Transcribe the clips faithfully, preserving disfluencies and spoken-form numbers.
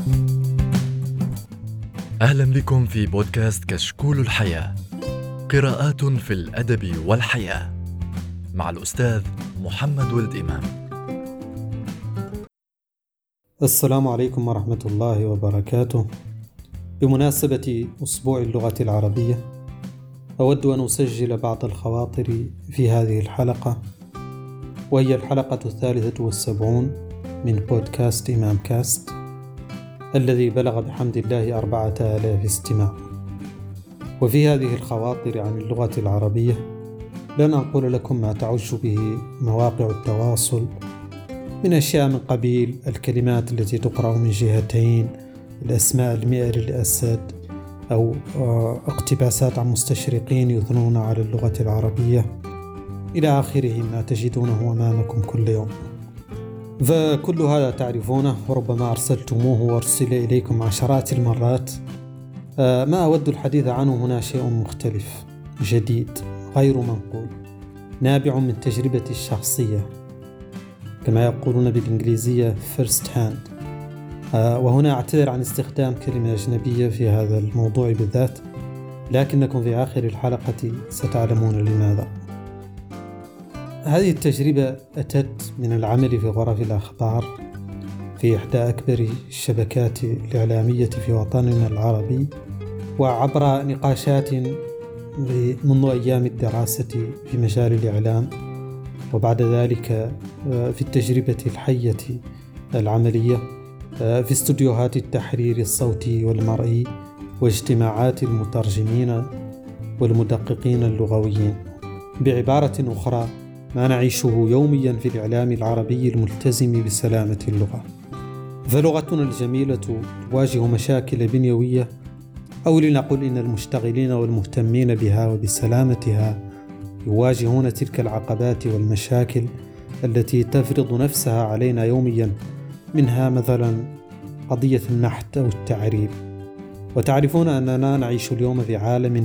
أهلا بكم في بودكاست كشكول الحياة، قراءات في الأدب والحياة مع الأستاذ محمد ولد إمام. السلام عليكم ورحمة الله وبركاته. بمناسبة أسبوع اللغة العربية أود أن أسجل بعض الخواطر في هذه الحلقة، وهي الحلقة الثالثة والسبعون من بودكاست إمام كاست الذي بلغ بحمد الله أربعة آلاف استماع. وفي هذه الخواطر عن اللغة العربية لن أقول لكم ما تعج به مواقع التواصل من أشياء من قبيل الكلمات التي تقرأ من جهتين، الأسماء المئر الأسد، أو اقتباسات عن مستشرقين يثنون على اللغة العربية إلى آخره ما تجدونه أمامكم كل يوم. فكل هذا تعرفونه وربما أرسلتموه وأرسل إليكم عشرات المرات. ما أود الحديث عنه هنا شيء مختلف جديد غير منقول، نابع من تجربتي الشخصية كما يقولون بالإنجليزية first hand. وهنا أعتذر عن استخدام كلمة أجنبية في هذا الموضوع بالذات، لكنكم في آخر الحلقة ستعلمون لماذا. هذه التجربة أتت من العمل في غرف الأخبار في إحدى أكبر الشبكات الإعلامية في وطننا العربي، وعبر نقاشات منذ أيام الدراسة في مجال الإعلام، وبعد ذلك في التجربة الحية العملية في استوديوهات التحرير الصوتي والمرئي واجتماعات المترجمين والمدققين اللغويين. بعبارة أخرى، ما نعيشه يوميا في الإعلام العربي الملتزم بسلامة اللغة. فلغتنا الجميلة تواجه مشاكل بنيوية، أو لنقل إن المشتغلين والمهتمين بها وبسلامتها يواجهون تلك العقبات والمشاكل التي تفرض نفسها علينا يوميا، منها مثلا قضية النحت أو التعريب. وتعرفون أننا نعيش اليوم في عالم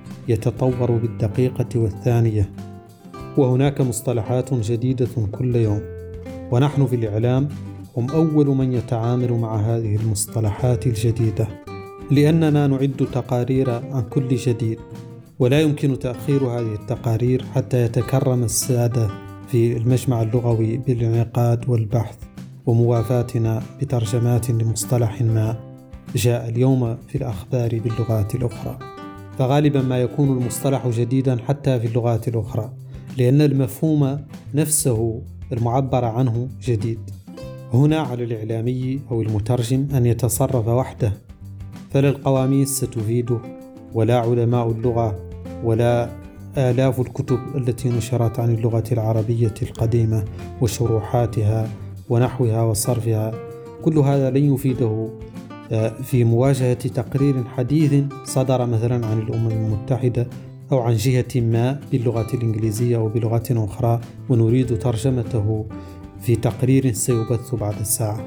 يتطور بالدقيقة والثانية، وهناك مصطلحات جديدة كل يوم، ونحن في الإعلام هم أول من يتعامل مع هذه المصطلحات الجديدة، لأننا نعد تقارير عن كل جديد، ولا يمكن تأخير هذه التقارير حتى يتكرم السادة في المجمع اللغوي بالانعقاد والبحث وموافاتنا بترجمات لمصطلح ما جاء اليوم في الأخبار باللغات الأخرى. فغالبا ما يكون المصطلح جديدا حتى في اللغات الأخرى، لأن المفهوم نفسه المعبر عنه جديد. هنا على الإعلامي أو المترجم أن يتصرف وحده، فلا القواميس ستفيده، ولا علماء اللغة، ولا آلاف الكتب التي نشرت عن اللغة العربية القديمة وشروحاتها ونحوها وصرفها. كل هذا لن يفيده في مواجهة تقرير حديث صدر مثلا عن الأمم المتحدة أو عن جهة ما باللغة الإنجليزية أو بلغة أخرى، ونريد ترجمته في تقرير سيبث بعد ساعة.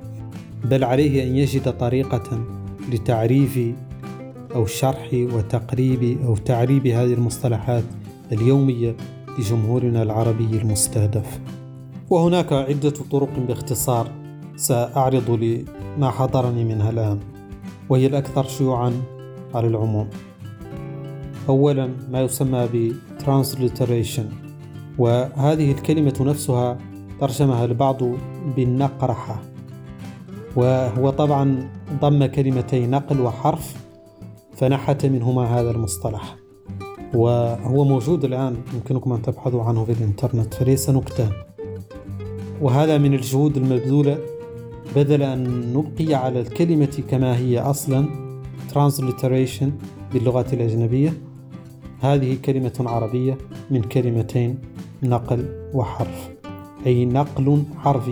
بل عليه أن يجد طريقة لتعريف أو شرح وتقريب أو تعريب هذه المصطلحات اليومية لجمهورنا العربي المستهدف. وهناك عدة طرق باختصار سأعرض لما حضرني منها الآن، وهي الأكثر شيوعا على العموم. أولا، ما يسمى ب transliteration، وهذه الكلمة نفسها ترجمها البعض بالنقرحة، وهو طبعا ضم كلمتي نقل وحرف فنحت منهما هذا المصطلح، وهو موجود الآن، يمكنكم أن تبحثوا عنه في الإنترنت، فليس نكتة. وهذا من الجهود المبذولة بدل أن نبقي على الكلمة كما هي أصلا transliteration باللغة الأجنبية. هذه كلمة عربية من كلمتين نقل وحرف، أي نقل حرفي،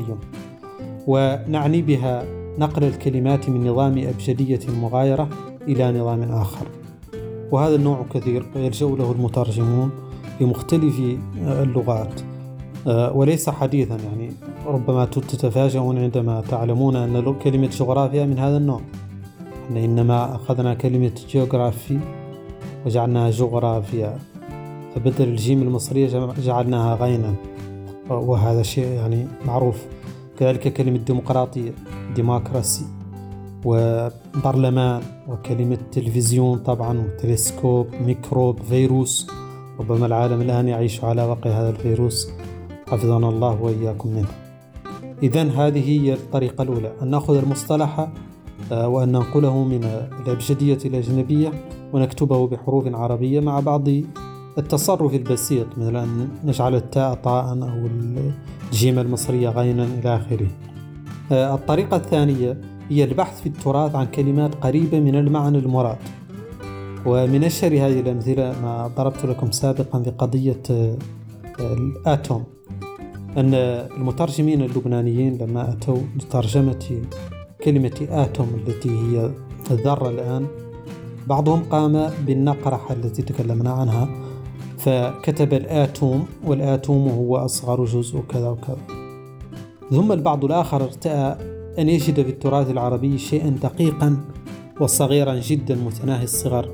ونعني بها نقل الكلمات من نظام أبجدية مغايرة إلى نظام آخر. وهذا النوع كثير يلجأ له المترجمون في مختلف اللغات، وليس حديثا. يعني ربما تتفاجئون عندما تعلمون أن كلمة جغرافيا من هذا النوع. إنما أخذنا كلمة جيوغرافي وجعلناها جغرافيا، فبدل الجيم المصرية جعلناها غينا، وهذا شيء يعني معروف. كذلك كلمة ديمقراطية، ديمقراسي، وبرلمان وكلمة تلفزيون طبعا وتلسكوب ميكروب فيروس. ربما العالم الآن يعيش على وقع هذا الفيروس، حفظنا الله وإياكم منه. إذن هذه هي الطريقة الأولى، أن نأخذ المصطلح وأن ننقله من الأبجدية الأجنبية ونكتبه بحروف عربية مع بعض التصرف البسيط، مثل أن نجعل التاء طاء أو الجيم المصرية غينا إلى آخره. الطريقة الثانية هي البحث في التراث عن كلمات قريبة من المعنى المراد. ومن أشهر هذه الأمثلة ما ضربت لكم سابقا في قضية الآتوم، أن المترجمين اللبنانيين لما أتوا لترجمة كلمة آتوم التي هي الذرة الآن، بعضهم قام بالنقرحة التي تكلمنا عنها فكتب الآتوم، والآتوم هو أصغر جزء كذا وكذا. ثم البعض الآخر ارتأى أن يجد في التراث العربي شيئا دقيقا وصغيرا جدا متناهي الصغر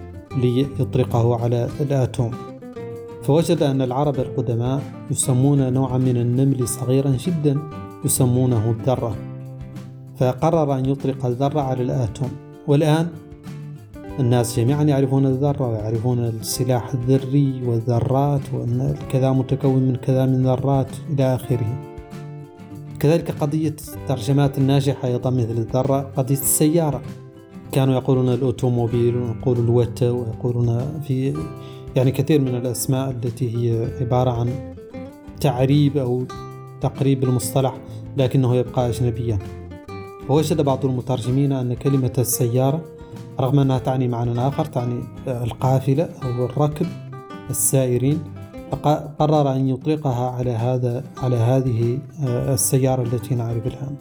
ليطلقه على الآتوم، فوجد أن العرب القدماء يسمون نوعا من النمل صغيرا جدا يسمونه الذرة، فقرر أن يطلق الذرة على الآتوم. والآن الناس جميعا يعرفون الذرة ويعرفون السلاح الذري والذرات، وأن كذا متكون من كذا من ذرات إلى آخره. كذلك قضية الترجمات الناجحة أيضا مثل الذرة، قضية السيارة، كانوا يقولون الأوتوموبيل ويقولون الوتا ويقولون في يعني كثير من الأسماء التي هي عبارة عن تعريب أو تقريب المصطلح لكنه يبقى أجنبيا. ووجد بعض المترجمين أن كلمة السيارة رغم أنها تعني معنى آخر، تعني القافلة أو الركب السائرين، فقرر أن يطلقها على هذا على هذه السيارة التي نعرف الآن.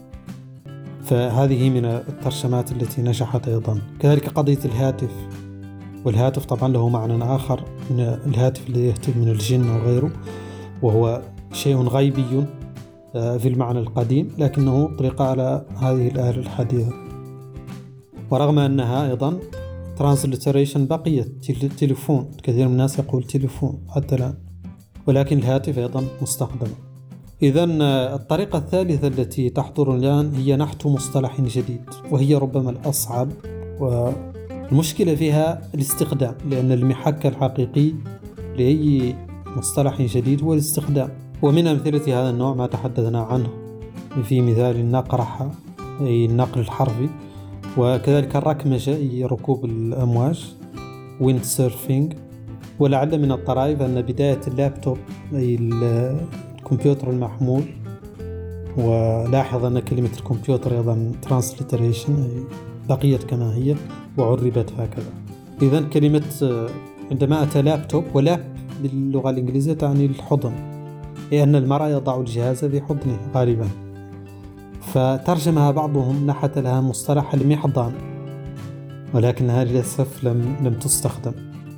فهذه من الترجمات التي نجحت أيضا. كذلك قضية الهاتف، والهاتف طبعا له معنى آخر من الهاتف الذي يهتف من الجن وغيره، وهو شيء غيبي في المعنى القديم لكنه أطلق على هذه الآلة الحديثة. ورغم أنها أيضا ترانسليتريشن بقيت تليفون، كثير من الناس يقول تليفون حتى الآن، ولكن الهاتف أيضا مستخدم. إذن الطريقة الثالثة التي تحضر الآن هي نحت مصطلح جديد، وهي ربما الأصعب، والمشكلة فيها الاستخدام، لأن المحك الحقيقي لأي مصطلح جديد هو الاستخدام. ومن أمثلة هذا النوع ما تحدثنا عنه في مثال النقرحة أي النقل الحرفي، وكذلك الركمجة أي ركوب الأمواج wind surfing. ولعل من الطرائف أن بداية اللابتوب أي الكمبيوتر المحمول، ولاحظ أن كلمة الكمبيوتر أيضا transliteration أي بقيت كما هي وعربت هكذا. إذن كلمة عندما أتى لابتوب، ولاب باللغة الإنجليزية تعني الحضن، لأن المرأة يضع الجهاز في حضنه غالبا، فترجمها بعضهم نحت لها مصطلح المحضن، ولكنها للأسف لم لم تستخدم.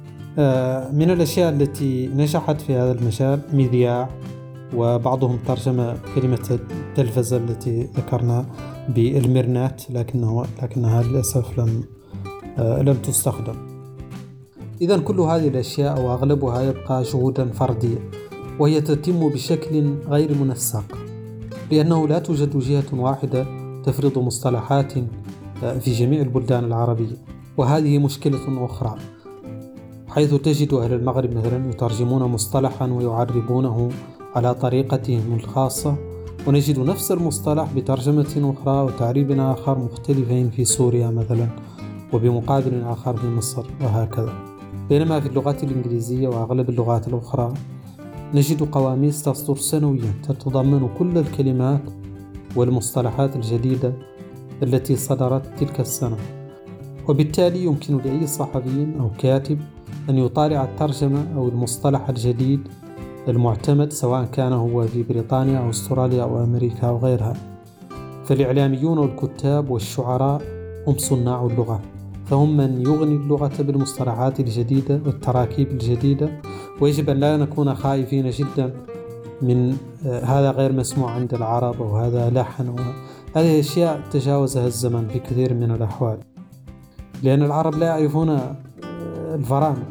من الأشياء التي نجحت في هذا المجال مذياع، وبعضهم ترجم كلمة التلفزة التي ذكرنا بالمرنات، لكنه لكنها للأسف لم لم تستخدم. إذن كل هذه الأشياء وأغلبها يبقى جهودا فردية، وهي تتم بشكل غير منسق، لأنه لا توجد جهة واحدة تفرض مصطلحات في جميع البلدان العربية. وهذه مشكلة أخرى، حيث تجد أهل المغرب مثلا يترجمون مصطلحا ويعربونه على طريقتهم الخاصة، ونجد نفس المصطلح بترجمة أخرى وتعريب آخر مختلفين في سوريا مثلا، وبمقابل آخر في مصر، وهكذا. بينما في اللغات الإنجليزية وأغلب اللغات الأخرى نجد قواميس تصدر سنويا تتضمن كل الكلمات والمصطلحات الجديدة التي صدرت تلك السنة، وبالتالي يمكن لأي صحفي أو كاتب أن يطالع الترجمة أو المصطلح الجديد المعتمد، سواء كان هو في بريطانيا أو أستراليا أو أمريكا أو غيرها. فالإعلاميون والكتاب والشعراء هم صناع اللغة، فهم من يغني اللغة بالمصطلحات الجديدة والتراكيب الجديدة، ويجب أن لا نكون خائفين جدا من هذا غير مسموع عند العرب أو هذا لحن. هذه أشياء تجاوزها الزمن في كثير من الأحوال، لأن العرب لا يعرفون الفرامل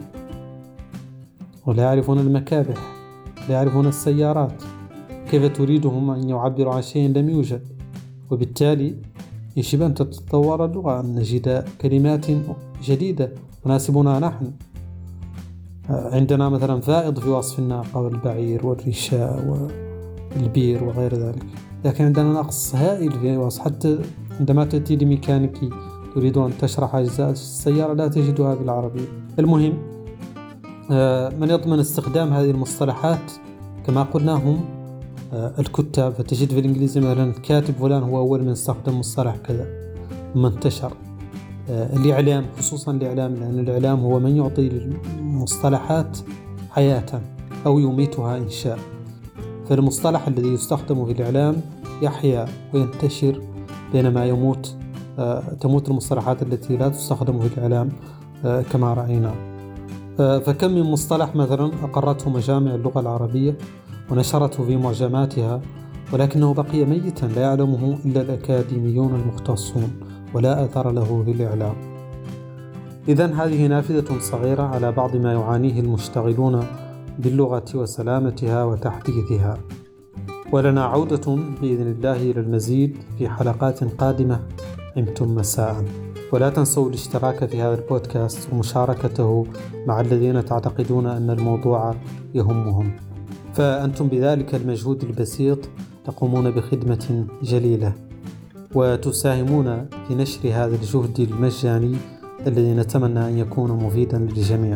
ولا يعرفون المكابح، لا يعرفون السيارات، كيف تريدهم أن يعبروا عن شيء لم يوجد؟ وبالتالي يجب أن تتطور اللغة، أن نجد كلمات جديدة تناسبنا نحن. عندنا مثلا فائض في وصف الناقة والبعير والرشاء والبير وغير ذلك، لكن عندنا نقص هائل في وصف. حتى عندما تأتي لميكانيكي تريد أن تشرح أجزاء السيارة لا تجدها بالعربية. المهم، من يضمن استخدام هذه المصطلحات كما قلنا هم الكتاب. فتجد في الإنجليزي مثلا كاتب فلان هو أول من استخدم مصطلح كذا منتشر. الإعلام، خصوصا الإعلام، لأن الإعلام هو من يعطي المصطلحات حياة أو يميتها إن شاء. فالمصطلح الذي يستخدم في الإعلام يحيا وينتشر، بينما يموت تموت المصطلحات التي لا تستخدم في الإعلام كما رأينا. فكم من مصطلح مثلا أقرته مجامع اللغة العربية ونشرته في معجماتها، ولكنه بقي ميتا لا يعلمه إلا الأكاديميون المختصون ولا أثر له في الإعلام. إذن هذه نافذة صغيرة على بعض ما يعانيه المشتغلون باللغة وسلامتها وتحديثها، ولنا عودة بإذن الله إلى المزيد في حلقات قادمة. عمتم مساء، ولا تنسوا الاشتراك في هذا البودكاست ومشاركته مع الذين تعتقدون أن الموضوع يهمهم، فأنتم بذلك المجهود البسيط تقومون بخدمة جليلة وتساهمون في نشر هذا الجهد المجاني الذي نتمنى أن يكون مفيدا للجميع.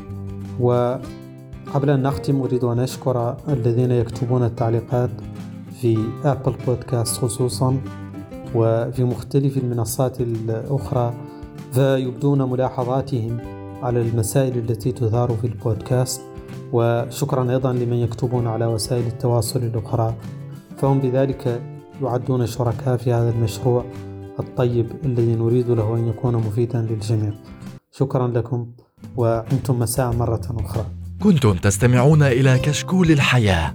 وقبل أن نختم أريد أن أشكر الذين يكتبون التعليقات في أبل بودكاست خصوصا وفي مختلف المنصات الأخرى، فيبدون ملاحظاتهم على المسائل التي تثار في البودكاست. وشكرا أيضا لمن يكتبون على وسائل التواصل الأخرى، فهم بذلك يعدون شركاء في هذا المشروع الطيب الذي نريد له أن يكون مفيدا للجميع. شكرا لكم، وأنتم مساء مرة أخرى. كنتم تستمعون إلى كشكول الحياة،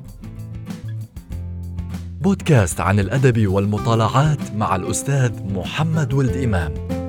بودكاست عن الأدب والمطالعات مع الأستاذ محمد ولد إمام.